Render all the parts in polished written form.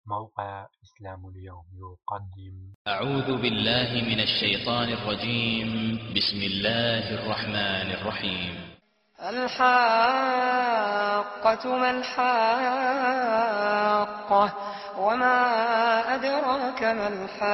موقع إسلام اليوم يقدم. أعوذ بالله من الشيطان الرجيم. بسم الله الرحمن الرحيم. الحاقة ما الحاقة وما أدراك ما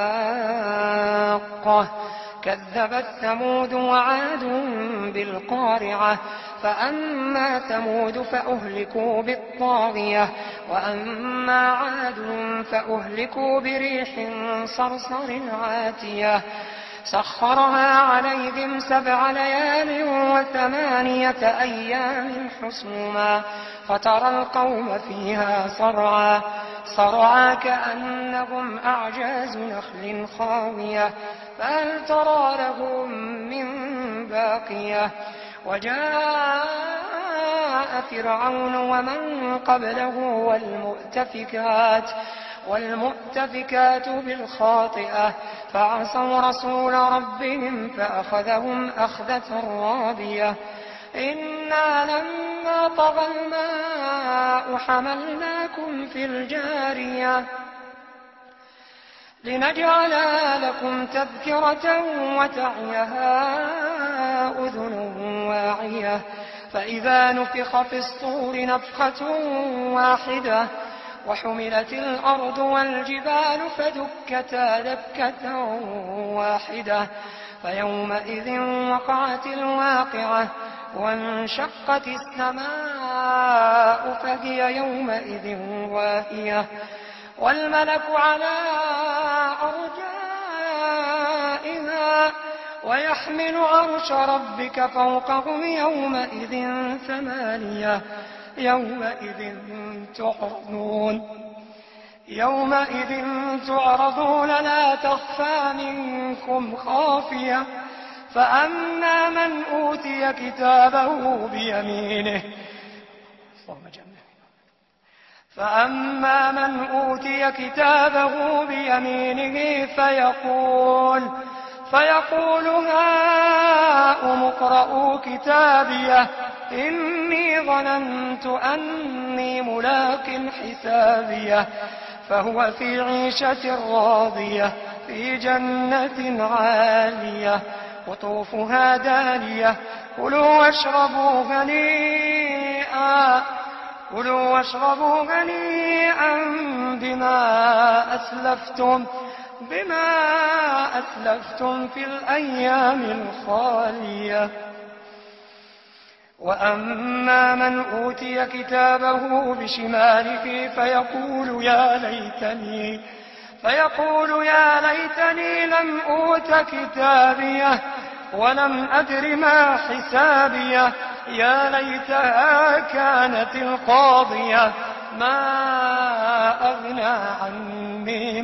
الحاقة كذبت ثمود وعاد بالقارعة فأما ثمود فأهلكوا بالطاغية وأما عاد فأهلكوا بريح صرصر عاتية سخرها عليهم 7 ليال و8 أيام حسوما فترى القوم فيها صرعا كأنهم أعجاز نخل خاوية فهل ترى لهم من باقية وجاء فرعون ومن قبله والمؤتفكات بالخاطئة فعصوا رسول ربهم فأخذهم أخذة رابية إنا لما طغى الماء حملناكم في الجارية لنجعلها لكم تذكرة وتعيها أذن واعية فإذا نفخ في الصور نفخة واحدة وحملت الأرض والجبال فدكتا دكة واحدة فيومئذ وقعت الواقعة وانشقت السماء فهي يومئذ واهية والملك على أرجائها ويحمل عرش ربك فوقهم يومئذ 8 يومئذ تعرضون لا تخفى منكم خافية فأما من أوتي كتابه بيمينه فيقول هاؤم اقرءوا كتابيه إني ظننت أني ملاق حسابيه فهو في عيشة راضية في جنة عالية قطوفها دانية كلوا واشربوا هنيئا بما أسلفتم في الأيام الخالية وأما من أوتي كتابه بشماله فيقول يا ليتني لم أوت كتابيه ولم أدر ما حسابيه يا ليتها كانت القاضية ما أغنى عني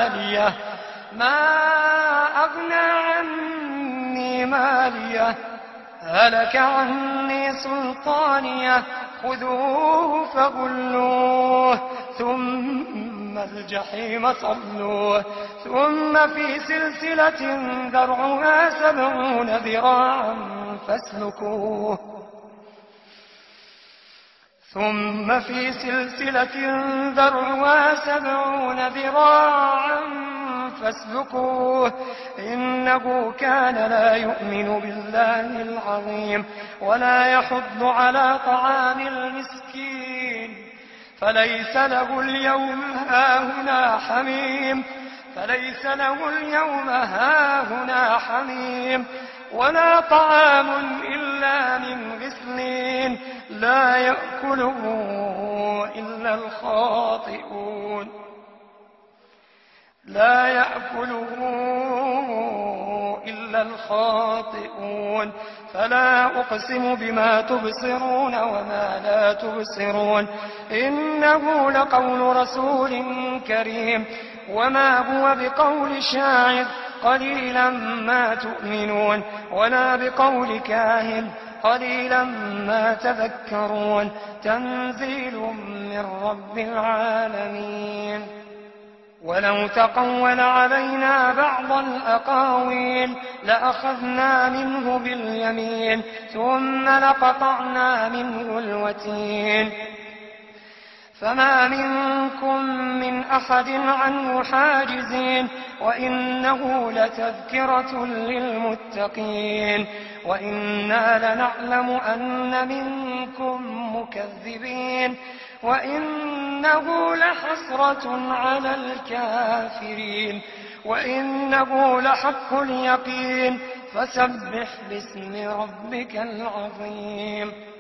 ماليه هلك عني سلطانيه خذوه فغلوه ثم الجحيم صلوه ثم في سلسلة ذرعها 70 ذراعا فاسلكوه إنه كان لا يؤمن بالله العظيم ولا يحض على طعام المسكين فليس له اليوم هاهنا حميم ولا طعام إلا من غسلين لا يأكله إلا الخاطئون فلا أقسم بما تبصرون وما لا تبصرون إنه لقول رسول كريم وما هو بقول شاعر قليلا ما تؤمنون ولا بقول كاهن قليلا ما تذكرون تنزيل من رب العالمين ولو تقول علينا بعض الأقاويل لأخذنا منه باليمين ثم لقطعنا منه الوتين فما منكم من أحد عنه حاجزين وإنه لتذكرة للمتقين وإنا لنعلم أن منكم مكذبين وإنه لحسرة على الكافرين وإنه لحق اليقين فسبح باسم ربك العظيم